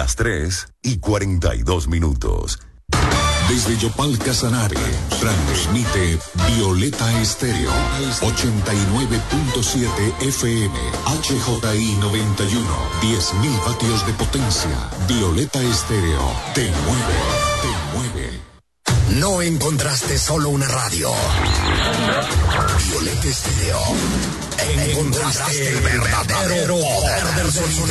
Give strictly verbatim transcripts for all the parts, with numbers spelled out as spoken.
las tres y cuarenta y dos minutos. Desde Yopal Casanare, transmite Violeta Estéreo, ochenta y nueve punto siete F M, H J I noventa y uno, diez mil vatios de potencia. Violeta Estéreo, te mueve, te mueve. No encontraste solo una radio. Violeta Estéreo. Encontraste el verdadero poder del sonido.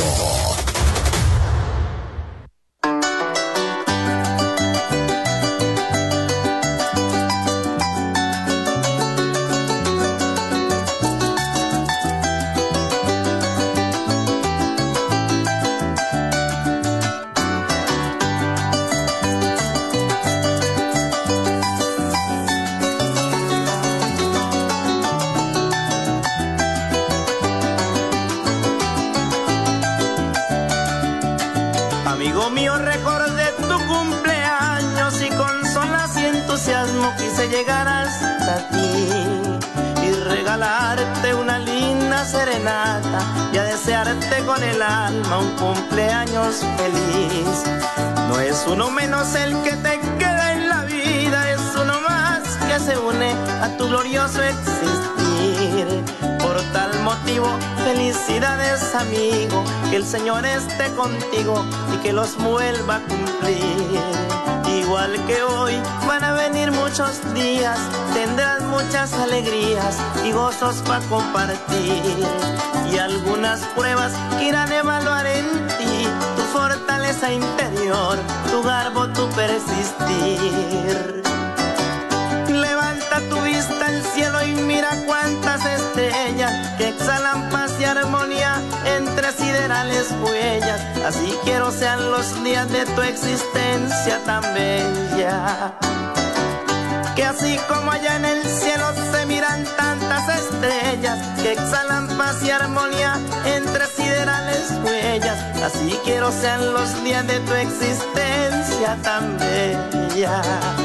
Quise llegar hasta ti y regalarte una linda serenata y a desearte con el alma un cumpleaños feliz. No es uno menos el que te queda en la vida, es uno más que se une a tu glorioso existir. Por tal motivo, felicidades amigo, que el Señor esté contigo y que los vuelva a cumplir. Igual que hoy van a venir muchos días, tendrás muchas alegrías y gozos para compartir. Y algunas pruebas que irán a evaluar en ti tu fortaleza interior, tu garbo, tu persistir. Levanta tu vista al cielo y mira cuántas estrellas que exhalan paz y armonía entre siderales huellas. Así quiero sean los días de tu existencia tan bella, que así como allá en el cielo se miran tantas estrellas que exhalan paz y armonía entre siderales huellas. Así quiero sean los días de tu existencia tan bella.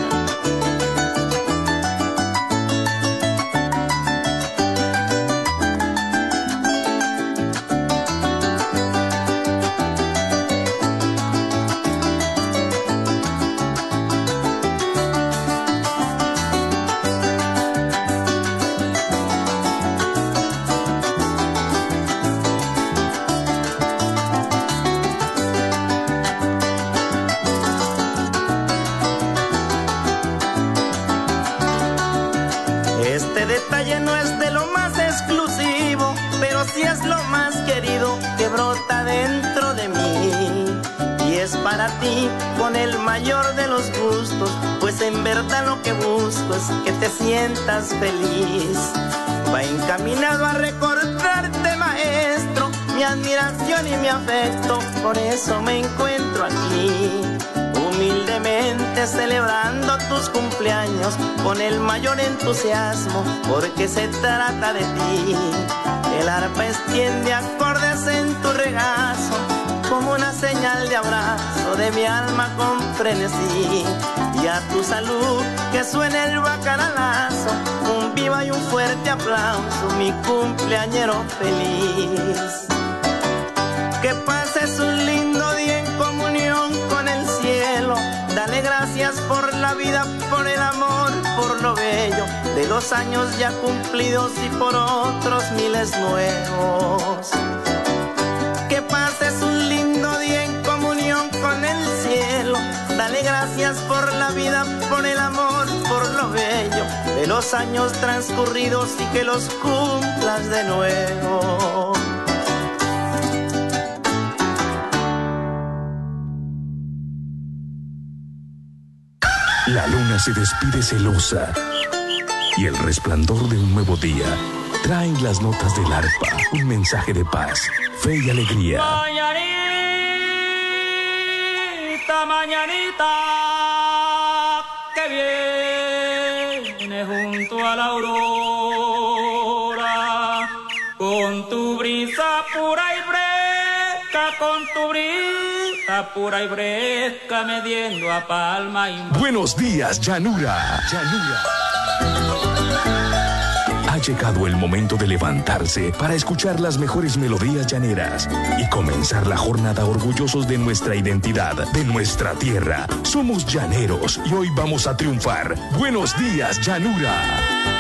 Dentro de mí y es para ti con el mayor de los gustos, pues en verdad lo que busco es que te sientas feliz. Va encaminado a recordarte, maestro, mi admiración y mi afecto, por eso me encuentro aquí, humildemente celebrando tus cumpleaños con el mayor entusiasmo, porque se trata de ti. El arpa extiende acordes en tu regazo, como una señal de abrazo de mi alma con frenesí. Y a tu salud que suene el bacanalazo, un viva y un fuerte aplauso, mi cumpleañero feliz. Que pases un lindo día en comunión con el cielo. Dale gracias por la vida, por el amor, por lo bello de los años ya cumplidos y por otros miles nuevos. Que pases un lindo día en comunión con el cielo. Dale gracias por la vida, por el amor, por lo bello de los años transcurridos y que los cumplas de nuevo. La luna se despide celosa y el resplandor de un nuevo día traen las notas del arpa, un mensaje de paz, fe y alegría. Mañanita, mañanita, que viene junto a la aurora, con tu brisa pura y fresca, con tu brisa pura y fresca, mediendo a palma y... Buenos días, llanura, llanura. Ha llegado el momento de levantarse para escuchar las mejores melodías llaneras y comenzar la jornada orgullosos de nuestra identidad, de nuestra tierra. Somos llaneros y hoy vamos a triunfar. Buenos días, llanura.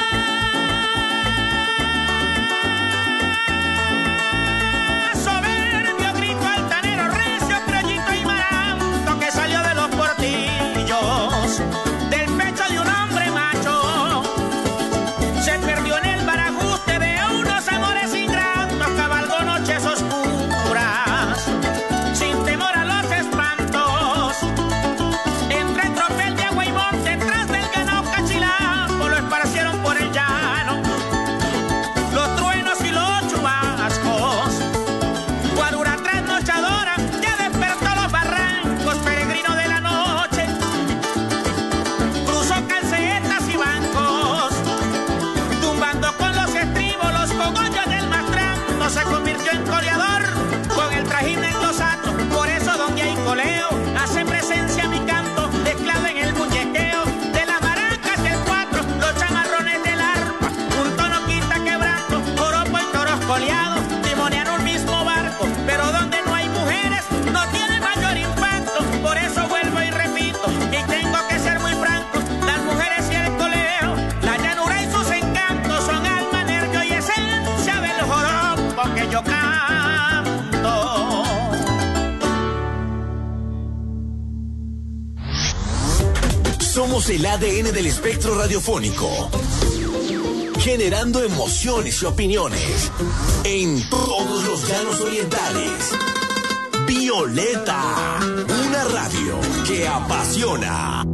Hace presencia mi canto, mezclado en el muñequeo de las maracas y el cuatro, los chamarrones del arpa, un tono quinta quebranto, joropo y toros coleados, timonean un mismo barco, pero donde no hay mujeres no tiene mayor impacto, por eso vuelvo y repito, y tengo que ser muy franco, las mujeres y el coleo, la llanura y sus encantos son alma, nervio y esencia del joropo que yo canto. Somos el A D N del espectro radiofónico, generando emociones y opiniones en todos los llanos orientales. Violeta, una radio que apasiona.